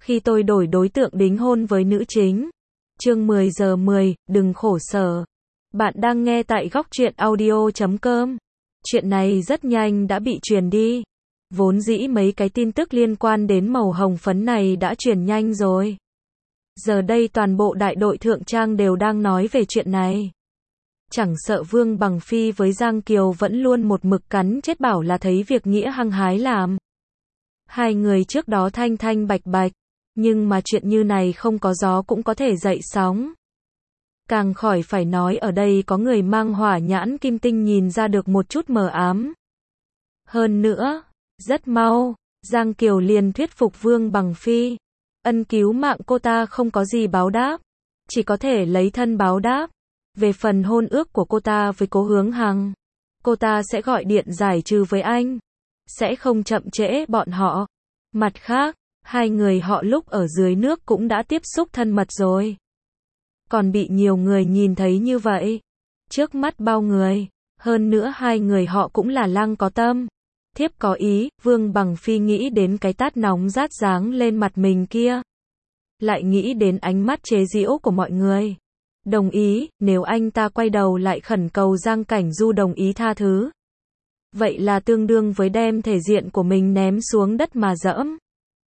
Khi tôi đổi đối tượng đính hôn với nữ chính. Chương 10 giờ 10, đừng khổ sở. Bạn đang nghe tại góc truyện audio.com. Chuyện này rất nhanh đã bị truyền đi. Vốn dĩ mấy cái tin tức liên quan đến màu hồng phấn này đã truyền nhanh rồi. Giờ đây toàn bộ đại đội thượng trang đều đang nói về chuyện này. Chẳng sợ Vương Bằng Phi với Giang Kiều vẫn luôn một mực cắn chết bảo là thấy việc nghĩa hăng hái làm. Hai người trước đó thanh thanh bạch bạch, nhưng mà chuyện như này không có gió cũng có thể dậy sóng. Càng khỏi phải nói ở đây có người mang hỏa nhãn kim tinh nhìn ra được một chút mờ ám. Hơn nữa, rất mau, Giang Kiều liền thuyết phục Vương Bằng Phi. Ân cứu mạng cô ta không có gì báo đáp, chỉ có thể lấy thân báo đáp. Về phần hôn ước của cô ta với Cố Hướng Hằng, cô ta sẽ gọi điện giải trừ với anh, sẽ không chậm trễ bọn họ. Mặt khác, hai người họ lúc ở dưới nước cũng đã tiếp xúc thân mật rồi. Còn bị nhiều người nhìn thấy như vậy, trước mắt bao người, hơn nữa hai người họ cũng là lăng có tâm, thiếp có ý. Vương Bằng Phi nghĩ đến cái tát nóng rát giáng lên mặt mình kia, lại nghĩ đến ánh mắt chế giễu của mọi người. Đồng ý, nếu anh ta quay đầu lại khẩn cầu Giang Cảnh Du đồng ý tha thứ, vậy là tương đương với đem thể diện của mình ném xuống đất mà dẫm.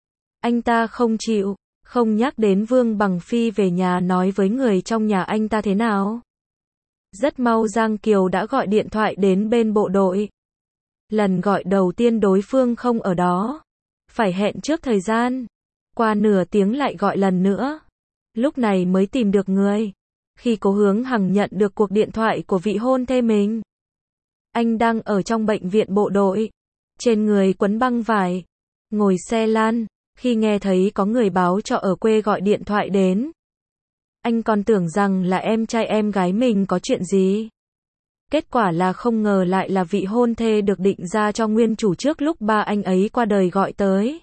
Anh ta không chịu, không nhắc đến Vương Bằng Phi về nhà nói với người trong nhà anh ta thế nào. Rất mau Giang Kiều đã gọi điện thoại đến bên bộ đội. Lần gọi đầu tiên đối phương không ở đó, phải hẹn trước thời gian. Qua nửa tiếng lại gọi lần nữa, lúc này mới tìm được người. Khi Cố Hướng Hằng nhận được cuộc điện thoại của vị hôn thê mình, anh đang ở trong bệnh viện bộ đội, trên người quấn băng vải, ngồi xe lăn. Khi nghe thấy có người báo cho ở quê gọi điện thoại đến, anh còn tưởng rằng là em trai em gái mình có chuyện gì. Kết quả là không ngờ lại là vị hôn thê được định ra cho nguyên chủ trước lúc ba anh ấy qua đời gọi tới.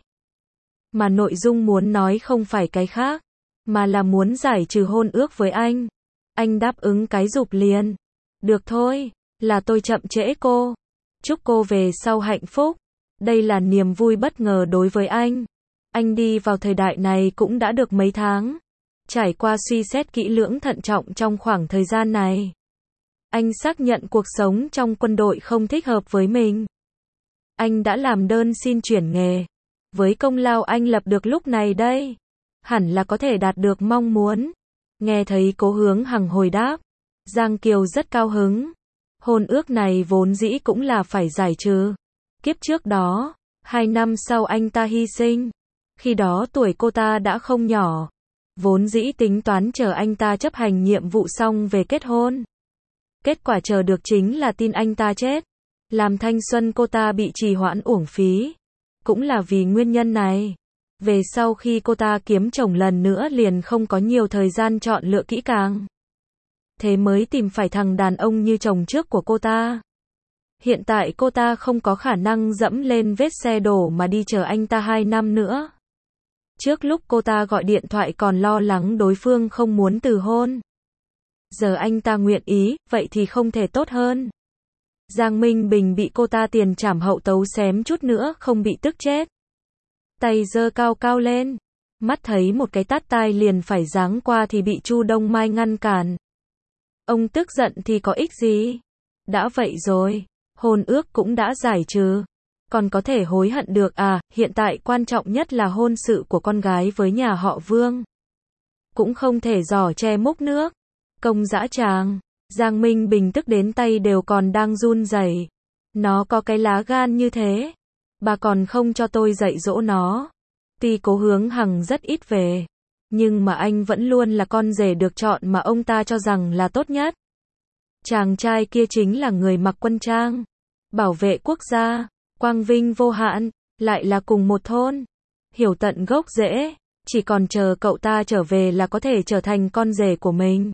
Mà nội dung muốn nói không phải cái khác, mà là muốn giải trừ hôn ước với anh. Anh đáp ứng cái rụp liền. Được thôi, là tôi chậm trễ cô. Chúc cô về sau hạnh phúc. Đây là niềm vui bất ngờ đối với anh. Anh đi vào thời đại này cũng đã được mấy tháng. Trải qua suy xét kỹ lưỡng thận trọng trong khoảng thời gian này, anh xác nhận cuộc sống trong quân đội không thích hợp với mình. Anh đã làm đơn xin chuyển nghề. Với công lao anh lập được lúc này đây, hẳn là có thể đạt được mong muốn. Nghe thấy Cố Hướng Hằng hồi đáp, Giang Kiều rất cao hứng. Hôn ước này vốn dĩ cũng là phải giải trừ. Kiếp trước đó, 2 năm sau anh ta hy sinh. Khi đó tuổi cô ta đã không nhỏ. Vốn dĩ tính toán chờ anh ta chấp hành nhiệm vụ xong về kết hôn. Kết quả chờ được chính là tin anh ta chết, làm thanh xuân cô ta bị trì hoãn uổng phí. Cũng là vì nguyên nhân này, về sau khi cô ta kiếm chồng lần nữa liền không có nhiều thời gian chọn lựa kỹ càng. Thế mới tìm phải thằng đàn ông như chồng trước của cô ta. Hiện tại cô ta không có khả năng dẫm lên vết xe đổ mà đi chờ anh ta 2 năm nữa. Trước lúc cô ta gọi điện thoại còn lo lắng đối phương không muốn từ hôn. Giờ anh ta nguyện ý, vậy thì không thể tốt hơn. Giang Minh Bình bị cô ta tiền trảm hậu tấu xém chút nữa không bị tức chết. Tay giơ cao cao lên, mắt thấy một cái tát tai liền phải giáng qua thì bị Chu Đông Mai ngăn cản. Ông tức giận thì có ích gì? Đã vậy rồi, hôn ước cũng đã giải trừ, còn có thể hối hận được à? Hiện tại quan trọng nhất là hôn sự của con gái với nhà họ Vương. Cũng không thể giỏ che múc nước. Công dã tràng. Giang Minh Bình tức đến tay đều còn đang run rẩy. Nó có cái lá gan như thế, bà còn không cho tôi dạy dỗ nó. Tuy Cố Hướng Hằng rất ít về, nhưng mà anh vẫn luôn là con rể được chọn mà ông ta cho rằng là tốt nhất. Chàng trai kia chính là người mặc quân trang, bảo vệ quốc gia, quang vinh vô hạn, lại là cùng một thôn, hiểu tận gốc rễ, chỉ còn chờ cậu ta trở về là có thể trở thành con rể của mình.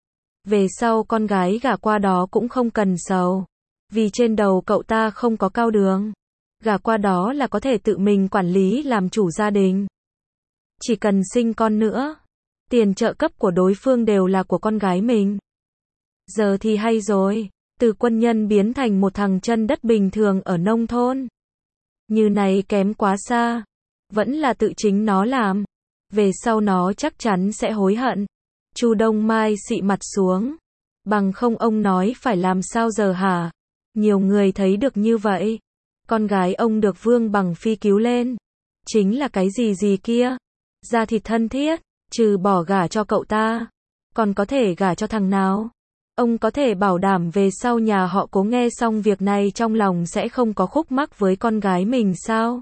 Về sau con gái gả qua đó cũng không cần sầu, vì trên đầu cậu ta không có cao đường. Gả qua đó là có thể tự mình quản lý làm chủ gia đình. Chỉ cần sinh con nữa, tiền trợ cấp của đối phương đều là của con gái mình. Giờ thì hay rồi, từ quân nhân biến thành một thằng chân đất bình thường ở nông thôn. Như này kém quá xa, vẫn là tự chính nó làm. Về sau nó chắc chắn sẽ hối hận. Chu Đông Mai xị mặt xuống. Bằng không ông nói phải làm sao giờ hả? Nhiều người thấy được như vậy. Con gái ông được Vương Bằng Phi cứu lên. Chính là cái gì kia? Da thịt thân thiết, trừ bỏ gả cho cậu ta. Còn có thể gả cho thằng nào? Ông có thể bảo đảm về sau nhà họ Cố nghe xong việc này trong lòng sẽ không có khúc mắc với con gái mình sao?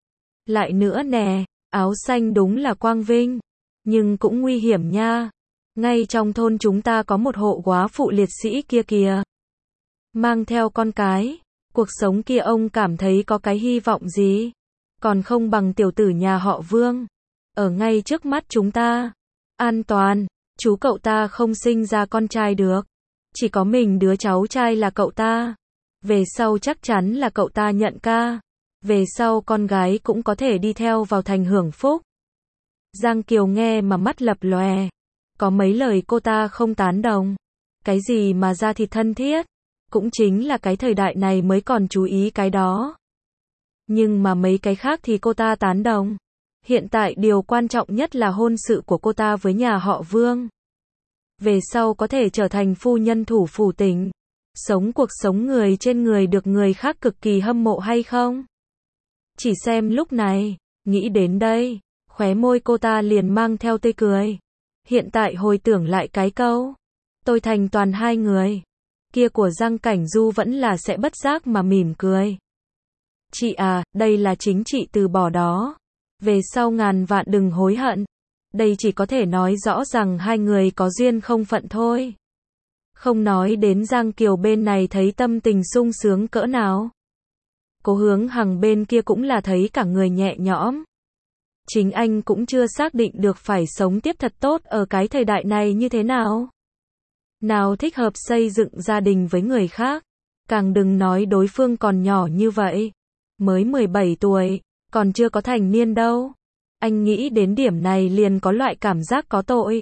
Lại nữa nè, áo xanh đúng là quang vinh, nhưng cũng nguy hiểm nha. Ngay trong thôn chúng ta có một hộ góa phụ liệt sĩ kia kìa. Mang theo con cái, cuộc sống kia ông cảm thấy có cái hy vọng gì? Còn không bằng tiểu tử nhà họ Vương. Ở ngay trước mắt chúng ta. An toàn, chú cậu ta không sinh ra con trai được. Chỉ có mình đứa cháu trai là cậu ta. Về sau chắc chắn là cậu ta nhận ca. Về sau con gái cũng có thể đi theo vào thành hưởng phúc. Giang Kiều nghe mà mắt lập lòe. Có mấy lời cô ta không tán đồng. Cái gì mà da thịt thân thiết? Cũng chính là cái thời đại này mới còn chú ý cái đó. Nhưng mà mấy cái khác thì cô ta tán đồng. Hiện tại điều quan trọng nhất là hôn sự của cô ta với nhà họ Vương. Về sau có thể trở thành phu nhân thủ phủ tỉnh. Sống cuộc sống người trên người được người khác cực kỳ hâm mộ hay không? Chỉ xem lúc này, nghĩ đến đây, khóe môi cô ta liền mang theo tươi cười. Hiện tại hồi tưởng lại cái câu, tôi thành toàn hai người. Kia của Giang Cảnh Du vẫn là sẽ bất giác mà mỉm cười. Chị à, đây là chính chị từ bỏ đó. Về sau ngàn vạn đừng hối hận. Đây chỉ có thể nói rõ rằng hai người có duyên không phận thôi. Không nói đến Giang Kiều bên này thấy tâm tình sung sướng cỡ nào. Cố Hướng Hằng bên kia cũng là thấy cả người nhẹ nhõm. Chính anh cũng chưa xác định được phải sống tiếp thật tốt ở cái thời đại này như thế nào. Nào thích hợp xây dựng gia đình với người khác. Càng đừng nói đối phương còn nhỏ như vậy. Mới 17 tuổi, còn chưa có thành niên đâu. Anh nghĩ đến điểm này liền có loại cảm giác có tội.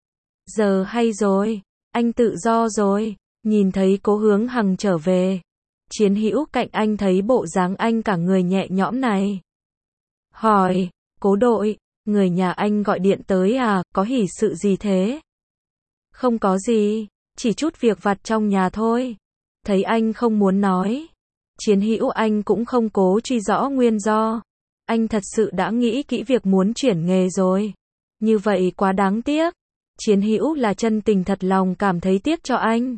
Giờ hay rồi, anh tự do rồi. Nhìn thấy Cố Hướng Hằng trở về. Chiến hữu cạnh anh thấy bộ dáng anh cả người nhẹ nhõm này. Hỏi, Cố đội, người nhà anh gọi điện tới à, có hỷ sự gì thế? Không có gì, chỉ chút việc vặt trong nhà thôi. Thấy anh không muốn nói. Chiến hữu anh cũng không cố truy rõ nguyên do. Anh thật sự đã nghĩ kỹ việc muốn chuyển nghề rồi. Như vậy quá đáng tiếc. Chiến hữu là chân tình thật lòng cảm thấy tiếc cho anh.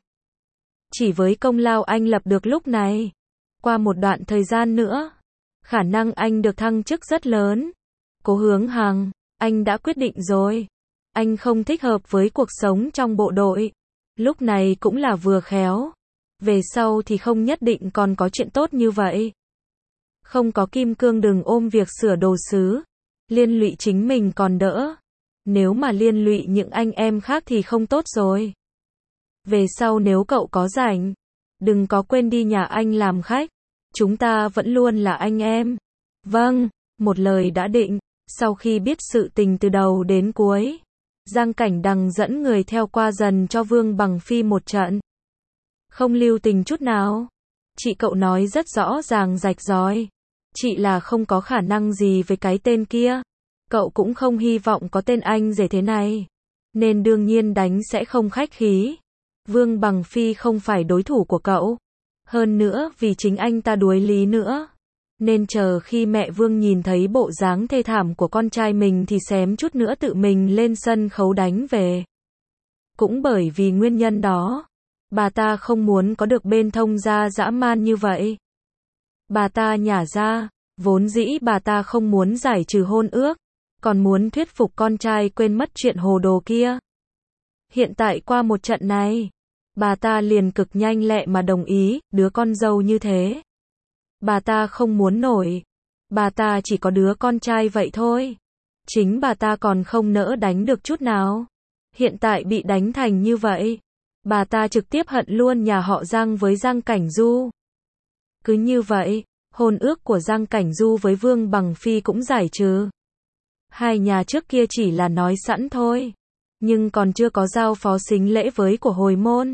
Chỉ với công lao anh lập được lúc này. Qua một đoạn thời gian nữa, khả năng anh được thăng chức rất lớn. Cố Hướng Hằng, anh đã quyết định rồi. Anh không thích hợp với cuộc sống trong bộ đội. Lúc này cũng là vừa khéo. Về sau thì không nhất định còn có chuyện tốt như vậy. Không có kim cương đừng ôm việc sửa đồ sứ. Liên lụy chính mình còn đỡ. Nếu mà liên lụy những anh em khác thì không tốt rồi. Về sau nếu cậu có rảnh, đừng có quên đi nhà anh làm khách. Chúng ta vẫn luôn là anh em. Vâng, một lời đã định. Sau khi biết sự tình từ đầu đến cuối, Giang Cảnh Đằng dẫn người theo qua dần cho Vương Bằng Phi một trận. Không lưu tình chút nào. Chị cậu nói rất rõ ràng rạch ròi. Chị là không có khả năng gì với cái tên kia. Cậu cũng không hy vọng có tên anh rể thế này. Nên đương nhiên đánh sẽ không khách khí. Vương Bằng Phi không phải đối thủ của cậu. Hơn nữa vì chính anh ta đuối lý nữa. Nên chờ khi mẹ Vương nhìn thấy bộ dáng thê thảm của con trai mình thì xém chút nữa tự mình lên sân khấu đánh về. Cũng bởi vì nguyên nhân đó, bà ta không muốn có được bên thông gia dã man như vậy. Bà ta nhả ra, vốn dĩ bà ta không muốn giải trừ hôn ước, còn muốn thuyết phục con trai quên mất chuyện hồ đồ kia. Hiện tại qua một trận này, bà ta liền cực nhanh lẹ mà đồng ý, đứa con dâu như thế. Bà ta không muốn nổi. Bà ta chỉ có đứa con trai vậy thôi. Chính bà ta còn không nỡ đánh được chút nào. Hiện tại bị đánh thành như vậy. Bà ta trực tiếp hận luôn nhà họ Giang với Giang Cảnh Du. Cứ như vậy, hôn ước của Giang Cảnh Du với Vương Bằng Phi cũng giải trừ. Hai nhà trước kia chỉ là nói sẵn thôi. Nhưng còn chưa có giao phó sính lễ với của hồi môn.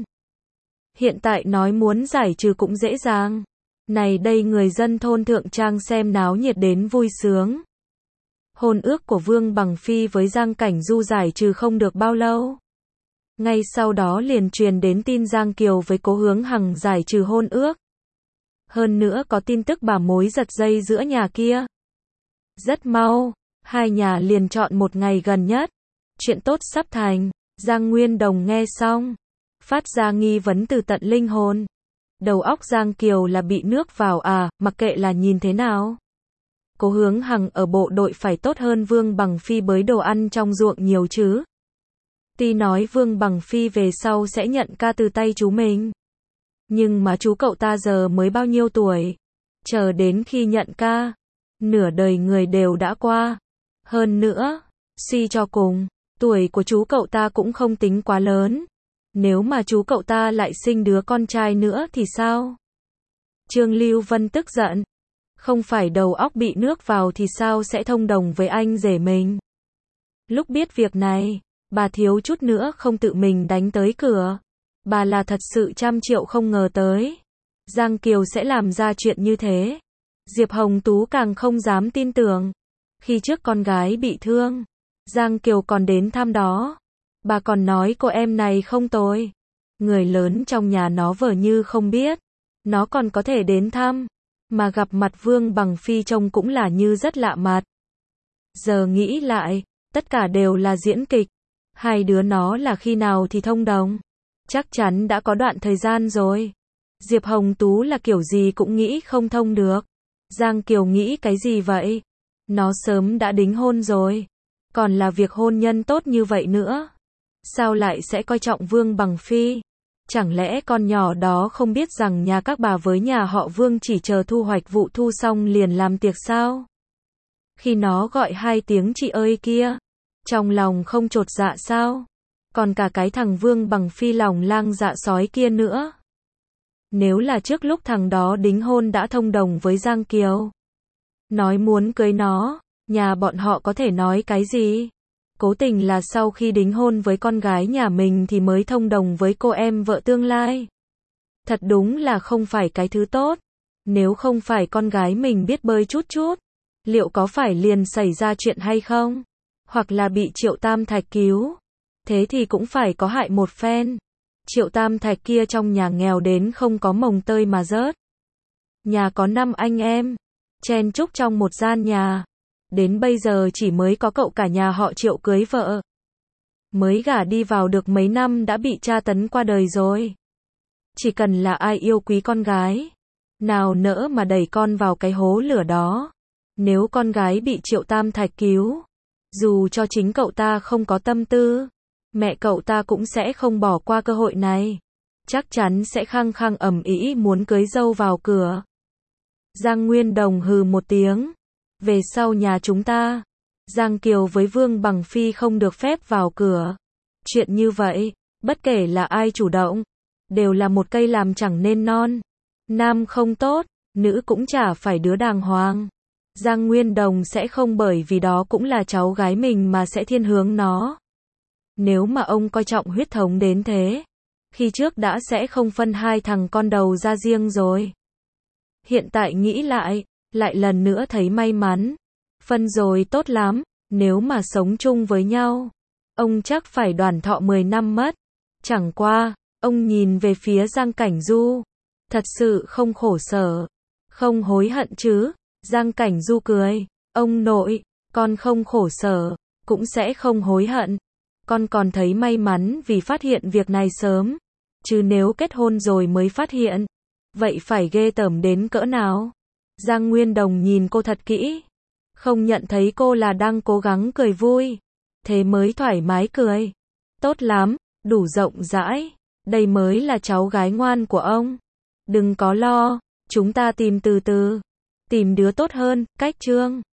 Hiện tại nói muốn giải trừ cũng dễ dàng. Này đây người dân thôn Thượng Trang xem náo nhiệt đến vui sướng. Hôn ước của Vương Bằng Phi với Giang Cảnh Du giải trừ không được bao lâu. Ngay sau đó liền truyền đến tin Giang Kiều với Cố Hướng Hằng giải trừ hôn ước. Hơn nữa có tin tức bà mối giật dây giữa nhà kia. Rất mau, hai nhà liền chọn một ngày gần nhất. Chuyện tốt sắp thành. Giang Nguyên Đồng nghe xong, phát ra nghi vấn từ tận linh hồn. Đầu óc Giang Kiều là bị nước vào à, mặc kệ là nhìn thế nào. Cố Hướng Hằng ở bộ đội phải tốt hơn Vương Bằng Phi bới đồ ăn trong ruộng nhiều chứ. Tuy nói Vương Bằng Phi về sau sẽ nhận ca từ tay chú mình. Nhưng mà chú cậu ta giờ mới bao nhiêu tuổi. Chờ đến khi nhận ca, nửa đời người đều đã qua. Hơn nữa, suy cho cùng, tuổi của chú cậu ta cũng không tính quá lớn. Nếu mà chú cậu ta lại sinh đứa con trai nữa thì sao? Trương Lưu Vân tức giận. Không phải đầu óc bị nước vào thì sao sẽ thông đồng với anh rể mình? Lúc biết việc này, bà thiếu chút nữa không tự mình đánh tới cửa. Bà là thật sự 100 triệu không ngờ tới. Giang Kiều sẽ làm ra chuyện như thế. Diệp Hồng Tú càng không dám tin tưởng. Khi trước con gái bị thương, Giang Kiều còn đến thăm đó. Bà còn nói cô em này không tồi. Người lớn trong nhà nó vờ như không biết. Nó còn có thể đến thăm. Mà gặp mặt Vương Bằng Phi trông cũng là như rất lạ mặt. Giờ nghĩ lại, tất cả đều là diễn kịch. Hai đứa nó là khi nào thì thông đồng. Chắc chắn đã có đoạn thời gian rồi. Diệp Hồng Tú là kiểu gì cũng nghĩ không thông được. Giang Kiều nghĩ cái gì vậy? Nó sớm đã đính hôn rồi. Còn là việc hôn nhân tốt như vậy nữa. Sao lại sẽ coi trọng Vương Bằng Phi? Chẳng lẽ con nhỏ đó không biết rằng nhà các bà với nhà họ Vương chỉ chờ thu hoạch vụ thu xong liền làm tiệc sao? Khi nó gọi 2 tiếng chị ơi kia, trong lòng không chột dạ sao? Còn cả cái thằng Vương Bằng Phi lòng lang dạ sói kia nữa. Nếu là trước lúc thằng đó đính hôn đã thông đồng với Giang Kiều, nói muốn cưới nó, nhà bọn họ có thể nói cái gì? Cố tình là sau khi đính hôn với con gái nhà mình thì mới thông đồng với cô em vợ tương lai. Thật đúng là không phải cái thứ tốt. Nếu không phải con gái mình biết bơi chút chút, liệu có phải liền xảy ra chuyện hay không? Hoặc là bị Triệu Tam Thạch cứu? Thế thì cũng phải có hại một phen. Triệu Tam Thạch kia trong nhà nghèo đến không có mồng tơi mà rớt. Nhà có 5 anh em, chen chúc trong một gian nhà. Đến bây giờ chỉ mới có cậu cả nhà họ Triệu cưới vợ. Mới gả đi vào được mấy năm đã bị tra tấn qua đời rồi. Chỉ cần là ai yêu quý con gái, nào nỡ mà đẩy con vào cái hố lửa đó. Nếu con gái bị Triệu Tam Thạch cứu, dù cho chính cậu ta không có tâm tư, mẹ cậu ta cũng sẽ không bỏ qua cơ hội này. Chắc chắn sẽ khăng khăng ầm ĩ muốn cưới dâu vào cửa. Giang Nguyên Đồng hừ một tiếng. Về sau nhà chúng ta, Giang Kiều với Vương Bằng Phi không được phép vào cửa. Chuyện như vậy, bất kể là ai chủ động, đều là một cây làm chẳng nên non. Nam không tốt, nữ cũng chả phải đứa đàng hoàng. Giang Nguyên Đồng sẽ không bởi vì đó cũng là cháu gái mình mà sẽ thiên hướng nó. Nếu mà ông coi trọng huyết thống đến thế, khi trước đã sẽ không phân 2 thằng con đầu ra riêng rồi. Hiện tại nghĩ lại lần nữa thấy may mắn. Phân rồi tốt lắm, nếu mà sống chung với nhau, ông chắc phải đoàn thọ 10 năm mất. Chẳng qua, ông nhìn về phía Giang Cảnh Du, thật sự không khổ sở, không hối hận chứ? Giang Cảnh Du cười, ông nội, con không khổ sở, cũng sẽ không hối hận. Con còn thấy may mắn vì phát hiện việc này sớm, chứ nếu kết hôn rồi mới phát hiện, vậy phải ghê tởm đến cỡ nào? Giang Nguyên Đồng nhìn cô thật kỹ, không nhận thấy cô là đang cố gắng cười vui, thế mới thoải mái cười. Tốt lắm, đủ rộng rãi, đây mới là cháu gái ngoan của ông. Đừng có lo, chúng ta tìm từ từ, tìm đứa tốt hơn, cách Trương.